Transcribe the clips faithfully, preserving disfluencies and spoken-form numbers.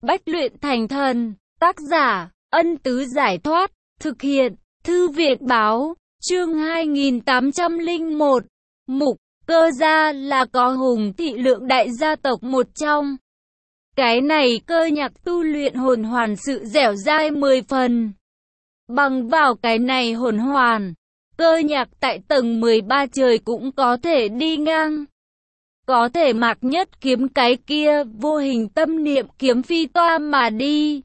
Bách luyện thành thần. Tác giả, Ân Tứ Giải Thoát. Thực hiện, Thư viện Báo. Chương hai nghìn tám trăm lẻ một. Mục, Cơ gia là có hùng thị lượng đại gia tộc một trong. Cái này Cơ Nhạc tu luyện hồn hoàn sự dẻo dai mười phần. Bằng vào cái này hồn hoàn, Cơ Nhạc tại tầng mười ba trời cũng có thể đi ngang. Có thể Mạc Nhất Kiếm cái kia vô hình tâm niệm kiếm phi toa mà đi.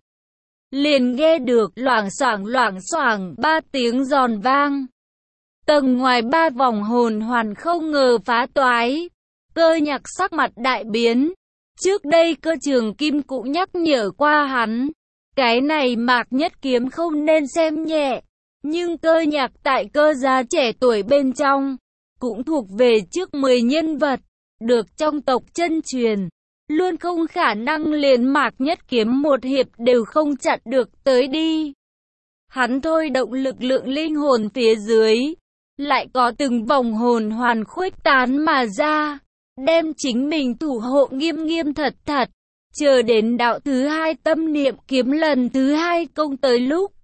Liền nghe được loảng xoảng loảng xoảng ba tiếng giòn vang. Tầng ngoài ba vòng hồn hoàn không ngờ phá toái. Cơ Nhạc sắc mặt đại biến. Trước đây Cơ Trường Kim cũng nhắc nhở qua hắn. Cái này Mạc Nhất Kiếm không nên xem nhẹ. Nhưng Cơ Nhạc tại Cơ gia trẻ tuổi bên trong, cũng thuộc về trước mười nhân vật, được trong tộc chân truyền. Luôn không khả năng liền Mạc Nhất Kiếm một hiệp đều không chặn được tới đi. Hắn thôi động lực lượng linh hồn phía dưới. Lại có từng vòng hồn hoàn khuếch tán mà ra. Đem chính mình thủ hộ nghiêm nghiêm thật thật. Chờ đến đạo thứ hai tâm niệm kiếm lần thứ hai công tới lúc.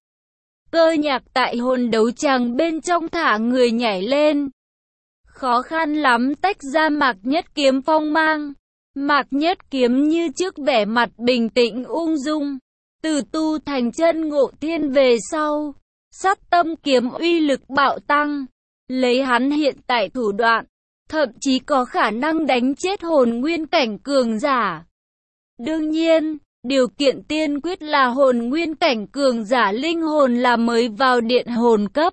Cơ Nhạc tại hồn đấu tràng bên trong thả người nhảy lên. Khó khăn lắm tách ra Mạc Nhất Kiếm phong mang. Mạc Nhất Kiếm như trước vẻ mặt bình tĩnh ung dung. Từ tu thành chân ngộ thiên về sau, sát tâm kiếm uy lực bạo tăng. Lấy hắn hiện tại thủ đoạn, thậm chí có khả năng đánh chết hồn nguyên cảnh cường giả. Đương nhiên, điều kiện tiên quyết là hồn nguyên cảnh cường giả linh hồn là mới vào điện hồn cấp.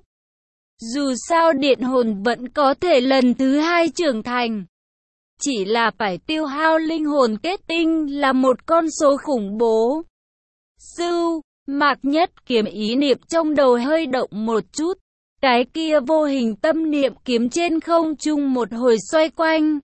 Dù sao điện hồn vẫn có thể lần thứ hai trưởng thành. Chỉ là phải tiêu hao linh hồn kết tinh là một con số khủng bố. Sư, Mạc Nhất Kiếm ý niệm trong đầu hơi động một chút. Cái kia vô hình tâm niệm kiếm trên không trung một hồi xoay quanh.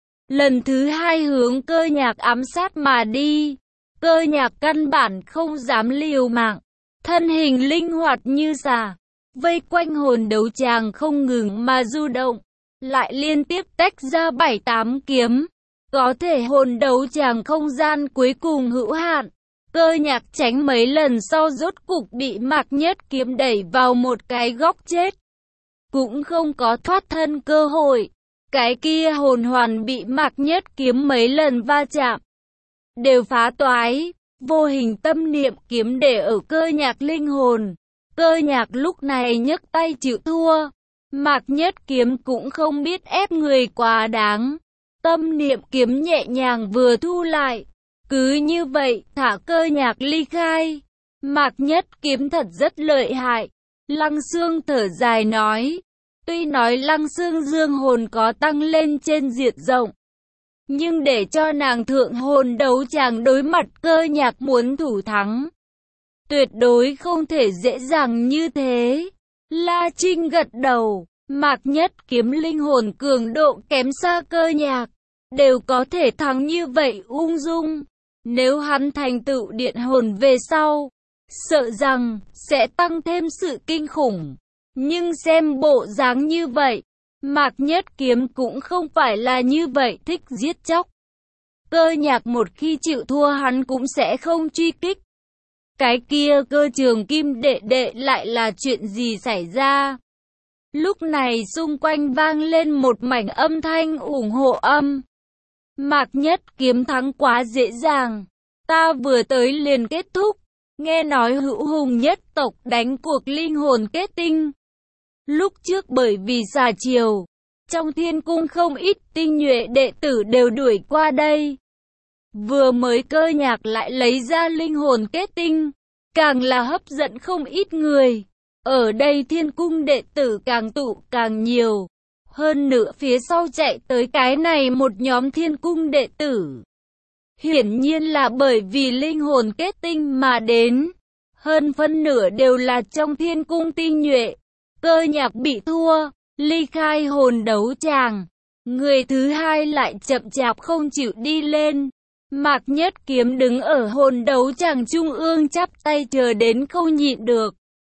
Lần thứ hai hướng Cơ Nhạc ám sát mà đi. Cơ Nhạc căn bản không dám liều mạng. Thân hình linh hoạt như xà. Vây quanh hồn đấu tràng không ngừng mà du động. Lại liên tiếp tách ra bảy tám kiếm. Có thể hồn đấu tràng không gian cuối cùng hữu hạn. Cơ Nhạc tránh mấy lần sau rốt cục bị Mạc Nhất Kiếm đẩy vào một cái góc chết. Cũng không có thoát thân cơ hội. Cái kia hồn hoàn bị Mạc Nhất Kiếm mấy lần va chạm. Đều phá toái. Vô hình tâm niệm kiếm để ở Cơ Nhạc linh hồn. Cơ Nhạc lúc này nhấc tay chịu thua. Mạc Nhất Kiếm cũng không biết ép người quá đáng. Tâm niệm kiếm nhẹ nhàng vừa thu lại. Cứ như vậy, thả Cơ Nhạc ly khai. Mạc Nhất Kiếm thật rất lợi hại. Lăng Xương thở dài nói. Tuy nói Lăng Xương dương hồn có tăng lên trên diện rộng. Nhưng để cho nàng thượng hồn đấu tràng đối mặt Cơ Nhạc muốn thủ thắng. Tuyệt đối không thể dễ dàng như thế. La Trinh gật đầu. Mạc Nhất Kiếm linh hồn cường độ kém xa Cơ Nhạc. Đều có thể thắng như vậy ung dung. Nếu hắn thành tựu điện hồn về sau, sợ rằng sẽ tăng thêm sự kinh khủng. Nhưng xem bộ dáng như vậy, Mạc Nhất Kiếm cũng không phải là như vậy thích giết chóc. Cơ Nhạc một khi chịu thua hắn cũng sẽ không truy kích. Cái kia Cơ Trường Kim đệ đệ lại là chuyện gì xảy ra? Lúc này xung quanh vang lên một mảnh âm thanh ủng hộ âm. Mạc Nhất Kiếm thắng quá dễ dàng. Ta vừa tới liền kết thúc. Nghe nói Hữu Hùng nhất tộc đánh cuộc linh hồn kết tinh. Lúc trước bởi vì xà chiều, trong thiên cung không ít tinh nhuệ đệ tử đều đuổi qua đây. Vừa mới Cơ Nhạc lại lấy ra linh hồn kết tinh, càng là hấp dẫn không ít người. Ở đây thiên cung đệ tử càng tụ càng nhiều. Hơn nữa phía sau chạy tới cái này một nhóm thiên cung đệ tử. Hiển nhiên là bởi vì linh hồn kết tinh mà đến. Hơn phân nửa đều là trong thiên cung tinh nhuệ. Cơ Nhạc bị thua, ly khai hồn đấu tràng. Người thứ hai lại chậm chạp không chịu đi lên. Mạc Nhất Kiếm đứng ở hồn đấu tràng trung ương chắp tay chờ đến không nhịn được.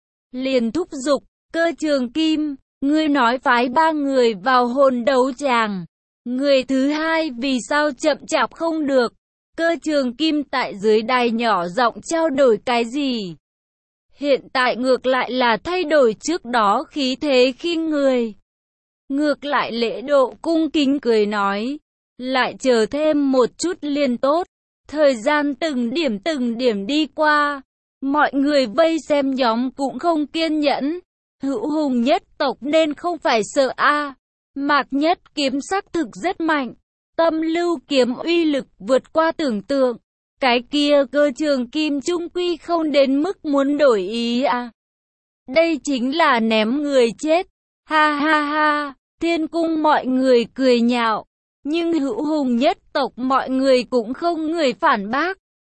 Liền thúc giục, Cơ Trường Kim, ngươi nói phái ba người vào hồn đấu tràng. Người thứ hai vì sao chậm chạp không được? Cơ Trường Kim tại dưới đài nhỏ giọng trao đổi cái gì. Hiện tại ngược lại là thay đổi trước đó khí thế khinh người. Ngược lại lễ độ cung kính cười nói, lại chờ thêm một chút liền tốt. Thời gian từng điểm từng điểm đi qua, mọi người vây xem nhóm cũng không kiên nhẫn. Hữu hùng nhất tộc nên không phải sợ a. Mạc Nhất Kiếm sắc thực rất mạnh, tâm lưu kiếm uy lực vượt qua tưởng tượng. Cái kia Cơ Trường Kim trung quy không đến mức muốn đổi ý à. Đây chính là ném người chết. Ha ha ha, Thiên Cung mọi người cười nhạo. Nhưng hữu hùng nhất tộc mọi người cũng không người phản bác.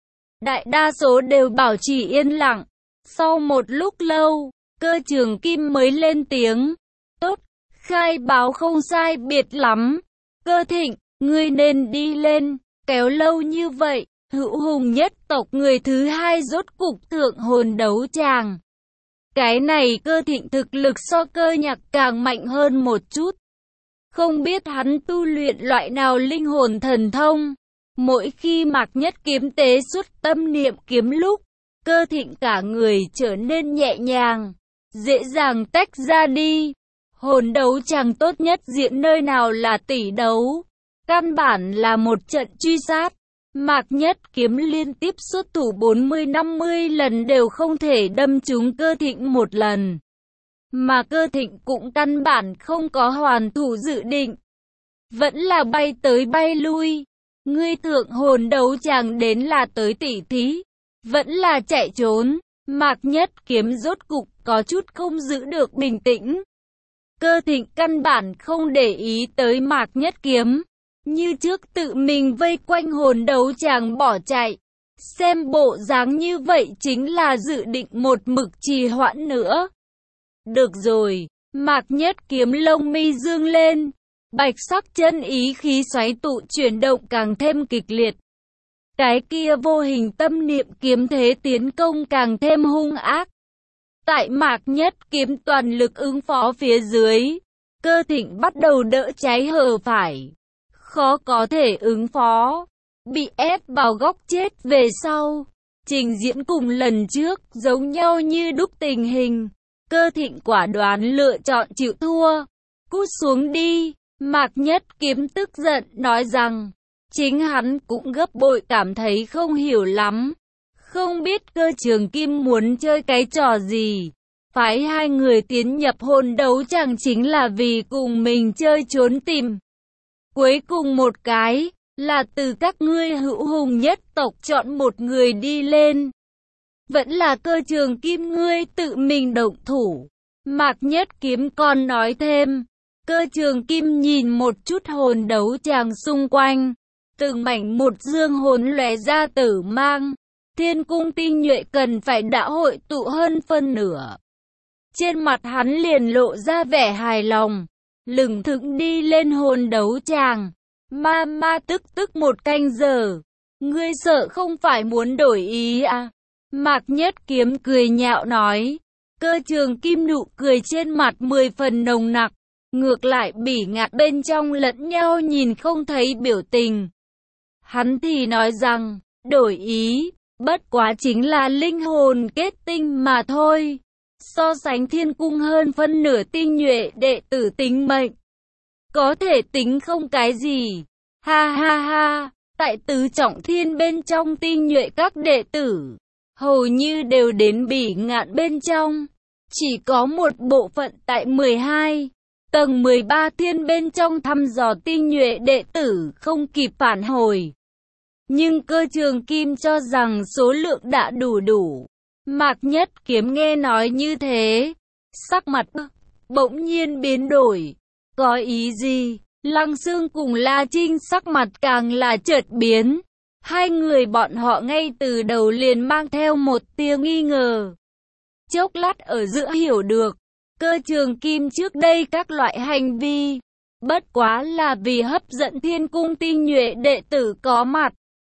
Đại đa số đều bảo trì yên lặng. Sau một lúc lâu, Cơ Trường Kim mới lên tiếng. Tốt, khai báo không sai biệt lắm. Cơ Thịnh, ngươi nên đi lên, kéo lâu như vậy. Hữu hùng nhất tộc người thứ hai rốt cục thượng hồn đấu tràng. Cái này Cơ Thịnh thực lực so Cơ Nhạc càng mạnh hơn một chút. Không biết hắn tu luyện loại nào linh hồn thần thông. Mỗi khi Mạc Nhất Kiếm tế xuất tâm niệm kiếm lúc, Cơ Thịnh cả người trở nên nhẹ nhàng, dễ dàng tách ra đi. Hồn đấu tràng tốt nhất diện nơi nào là tỷ đấu. Căn bản là một trận truy sát. Mạc Nhất Kiếm liên tiếp xuất thủ bốn mươi năm mươi lần đều không thể đâm trúng Cơ Thịnh một lần. Mà Cơ Thịnh cũng căn bản không có hoàn thủ dự định. Vẫn là bay tới bay lui. Ngươi thượng hồn đấu tràng đến là tới tỉ thí. Vẫn là chạy trốn. Mạc Nhất Kiếm rốt cục có chút không giữ được bình tĩnh. Cơ Thịnh căn bản không để ý tới Mạc Nhất Kiếm. Như trước tự mình vây quanh hồn đấu tràng bỏ chạy. Xem bộ dáng như vậy chính là dự định một mực trì hoãn nữa. Được rồi, Mạc Nhất Kiếm lông mi dương lên. Bạch sắc chân ý khí xoáy tụ chuyển động càng thêm kịch liệt. Cái kia vô hình tâm niệm kiếm thế tiến công càng thêm hung ác. Tại Mạc Nhất Kiếm toàn lực ứng phó phía dưới, Cơ Thịnh bắt đầu đỡ cháy hở phải. Khó có thể ứng phó, bị ép vào góc chết về sau. Trình diễn cùng lần trước giống nhau như đúc tình hình. Cơ Thịnh quả đoán lựa chọn chịu thua. Cút xuống đi. Mạc Nhất Kiếm tức giận nói rằng, chính hắn cũng gấp bội cảm thấy không hiểu lắm. Không biết Cơ Trường Kim muốn chơi cái trò gì. Phái hai người tiến nhập hồn đấu chẳng chính là vì cùng mình chơi trốn tìm. Cuối cùng một cái, là từ các ngươi hữu hùng nhất tộc chọn một người đi lên. Vẫn là Cơ Trường Kim ngươi tự mình động thủ. Mạc Nhất Kiếm còn nói thêm. Cơ Trường Kim nhìn một chút hồn đấu tràng xung quanh. Từng mảnh một dương hồn lóe ra tử mang. Thiên cung tinh nhuệ cần phải đã hội tụ hơn phân nửa. Trên mặt hắn liền lộ ra vẻ hài lòng. Lừng thững đi lên hồn đấu tràng. Ma ma tức tức một canh giờ. Ngươi sợ không phải muốn đổi ý à? Mạc Nhất Kiếm cười nhạo nói. Cơ Trường Kim nụ cười trên mặt mười phần nồng nặc. Ngược lại bỉ ngạt bên trong lẫn nhau nhìn không thấy biểu tình. Hắn thì nói rằng, đổi ý, bất quá chính là linh hồn kết tinh mà thôi. So sánh thiên cung hơn phân nửa tinh nhuệ đệ tử tính mệnh. Có thể tính không cái gì. Ha ha ha, tại tứ trọng thiên bên trong tinh nhuệ các đệ tử, hầu như đều đến bỉ ngạn bên trong. Chỉ có một bộ phận tại mười hai. Tầng mười ba thiên bên trong thăm dò tinh nhuệ đệ tử không kịp phản hồi. Nhưng Cơ Trường Kim cho rằng số lượng đã đủ đủ. Mạc Nhất Kiếm nghe nói như thế. Sắc mặt bỗng nhiên biến đổi. Có ý gì? Lăng Xương cùng La Trinh sắc mặt càng là chợt biến. Hai người bọn họ ngay từ đầu liền mang theo một tia nghi ngờ. Chốc lát ở giữa hiểu được. Cơ Trường Kim trước đây các loại hành vi, bất quá là vì hấp dẫn thiên cung tinh nhuệ đệ tử có mặt.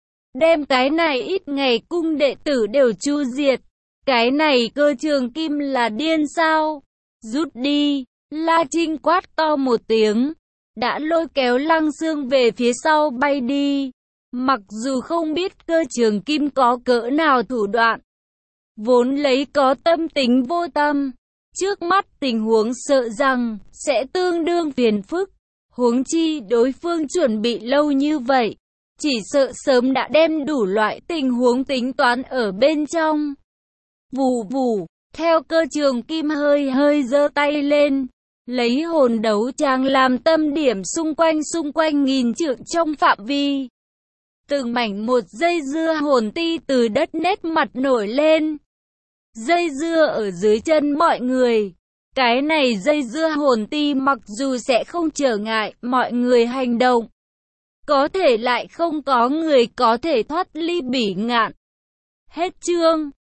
Đem cái này ít ngày cung đệ tử đều chu diệt. Cái này Cơ Trường Kim là điên sao? Rút đi, La Trinh quát to một tiếng, đã lôi kéo Lăng Xương về phía sau bay đi. Mặc dù không biết cơ trường kim có cỡ nào thủ đoạn, vốn lấy có tâm tính vô tâm, trước mắt tình huống sợ rằng sẽ tương đương phiền phức, huống chi đối phương chuẩn bị lâu như vậy, chỉ sợ sớm đã đem đủ loại tình huống tính toán ở bên trong. Vù vù, theo cơ trường kim hơi hơi giơ tay lên, lấy hồn đấu tràng làm tâm điểm xung quanh xung quanh nghìn trượng trong phạm vi. Từng mảnh một dây dưa hồn ti từ đất nét mặt nổi lên. Dây dưa ở dưới chân mọi người. Cái này dây dưa hồn ti mặc dù sẽ không trở ngại mọi người hành động, có thể lại không có người có thể thoát ly bỉ ngạn. Hết chương.